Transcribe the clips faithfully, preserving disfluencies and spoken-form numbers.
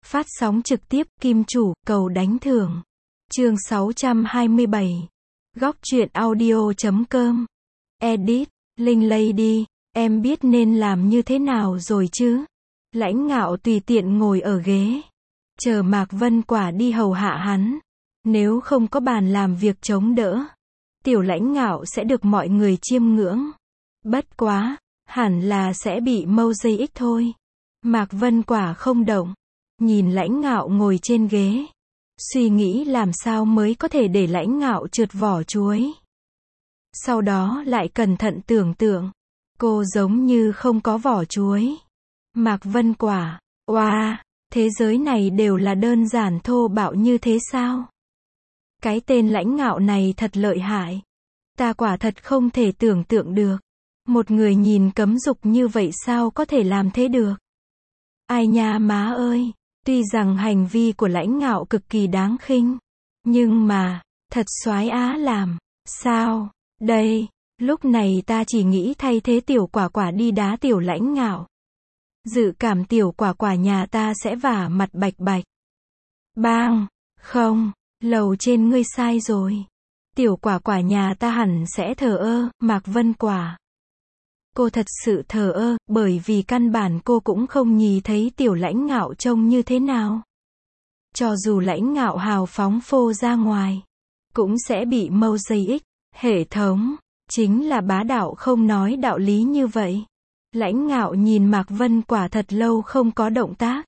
Phát sóng trực tiếp, Kim Chủ, cầu đánh thưởng. Chương sáu trăm hai mươi bảy. Góc truyện audio chấm com. Edit, Linh Lady, em biết nên làm như thế nào rồi chứ? Lãnh Ngạo tùy tiện ngồi ở ghế, chờ Mạc Vân Quả đi hầu hạ hắn. Nếu không có bàn làm việc chống đỡ, tiểu Lãnh Ngạo sẽ được mọi người chiêm ngưỡng. Bất quá, hẳn là sẽ bị mâu dây ích thôi. Mạc Vân Quả không động, nhìn Lãnh Ngạo ngồi trên ghế, suy nghĩ làm sao mới có thể để Lãnh Ngạo trượt vỏ chuối. Sau đó lại cẩn thận tưởng tượng, cô giống như không có vỏ chuối. Mạc Vân Quả, oa, thế giới này đều là đơn giản thô bạo như thế sao? Cái tên Lãnh Ngạo này thật lợi hại. Ta quả thật không thể tưởng tượng được. Một người nhìn cấm dục như vậy sao có thể làm thế được? Ai nha má ơi, tuy rằng hành vi của Lãnh Ngạo cực kỳ đáng khinh, nhưng mà, thật soái á làm. Sao? Đây, lúc này ta chỉ nghĩ thay thế tiểu Quả Quả đi đá tiểu Lãnh Ngạo. Dự cảm tiểu Quả Quả nhà ta sẽ vả mặt bạch bạch. Bang, không, lầu trên ngươi sai rồi. Tiểu Quả Quả nhà ta hẳn sẽ thờ ơ, Mạc Vân Quả. Cô thật sự thờ ơ, bởi vì căn bản cô cũng không nhìn thấy tiểu Lãnh Ngạo trông như thế nào. Cho dù Lãnh Ngạo hào phóng phô ra ngoài, cũng sẽ bị mâu dây ích. Hệ thống, chính là bá đạo không nói đạo lý như vậy. Lãnh Ngạo nhìn Mạc Vân Quả thật lâu không có động tác.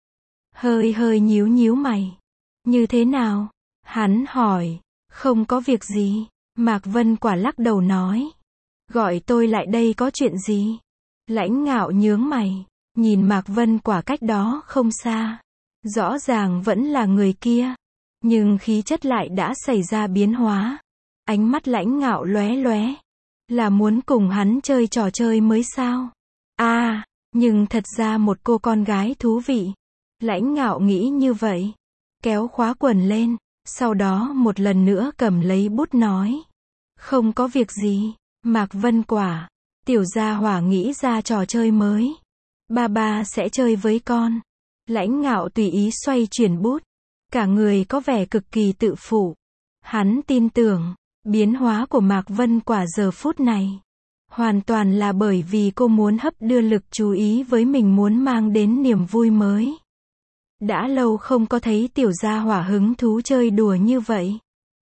Hơi hơi nhíu nhíu mày. Như thế nào? Hắn hỏi. Không có việc gì. Mạc Vân Quả lắc đầu nói. Gọi tôi lại đây có chuyện gì? Lãnh Ngạo nhướng mày, nhìn Mạc Vân Quả cách đó không xa. Rõ ràng vẫn là người kia, nhưng khí chất lại đã xảy ra biến hóa. Ánh mắt Lãnh Ngạo lóe lóe. Là muốn cùng hắn chơi trò chơi mới sao? À, nhưng thật ra một cô con gái thú vị. Lãnh Ngạo nghĩ như vậy. Kéo khóa quần lên, sau đó một lần nữa cầm lấy bút nói. Không có việc gì. Mạc Vân Quả, tiểu gia hỏa nghĩ ra trò chơi mới. Ba ba sẽ chơi với con. Lãnh Ngạo tùy ý xoay chuyển bút. Cả người có vẻ cực kỳ tự phụ. Hắn tin tưởng, biến hóa của Mạc Vân Quả giờ phút này hoàn toàn là bởi vì cô muốn hấp đưa lực chú ý với mình, muốn mang đến niềm vui mới. Đã lâu không có thấy tiểu gia hỏa hứng thú chơi đùa như vậy.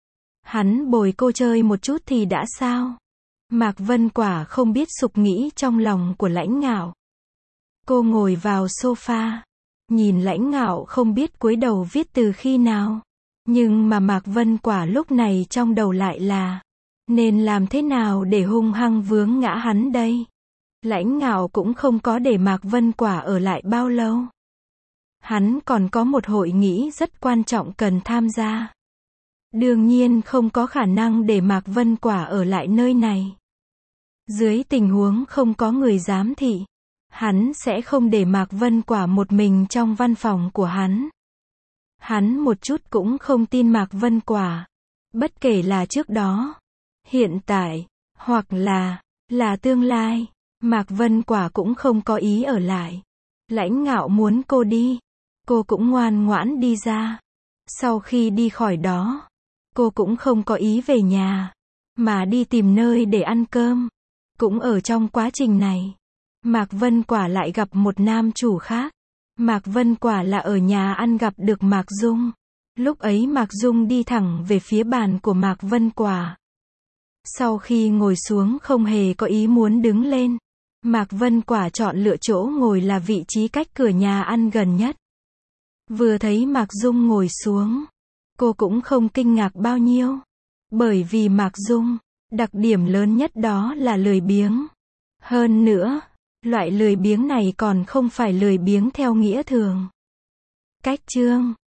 Hắn bồi cô chơi một chút thì đã sao? Mạc Vân Quả không biết sục nghĩ trong lòng của Lãnh Ngạo. Cô ngồi vào sofa, nhìn Lãnh Ngạo không biết cúi đầu viết từ khi nào. Nhưng mà Mạc Vân Quả lúc này trong đầu lại là, nên làm thế nào để hung hăng vướng ngã hắn đây? Lãnh Ngạo cũng không có để Mạc Vân Quả ở lại bao lâu. Hắn còn có một hội nghị rất quan trọng cần tham gia. Đương nhiên không có khả năng để Mạc Vân Quả ở lại nơi này. Dưới tình huống không có người giám thị, hắn sẽ không để Mạc Vân Quả một mình trong văn phòng của hắn. Hắn một chút cũng không tin Mạc Vân Quả. Bất kể là trước đó, hiện tại, hoặc là, là tương lai, Mạc Vân Quả cũng không có ý ở lại. Lãnh Ngạo muốn cô đi, cô cũng ngoan ngoãn đi ra. Sau khi đi khỏi đó, cô cũng không có ý về nhà, mà đi tìm nơi để ăn cơm. Cũng ở trong quá trình này, Mạc Vân Quả lại gặp một nam chủ khác. Mạc Vân Quả là ở nhà ăn gặp được Mạc Dung. Lúc ấy Mạc Dung đi thẳng về phía bàn của Mạc Vân Quả. Sau khi ngồi xuống không hề có ý muốn đứng lên. Mạc Vân Quả chọn lựa chỗ ngồi là vị trí cách cửa nhà ăn gần nhất. Vừa thấy Mạc Dung ngồi xuống, cô cũng không kinh ngạc bao nhiêu. Bởi vì Mạc Dung, đặc điểm lớn nhất đó là lười biếng. Hơn nữa, loại lười biếng này còn không phải lười biếng theo nghĩa thường. Cách chương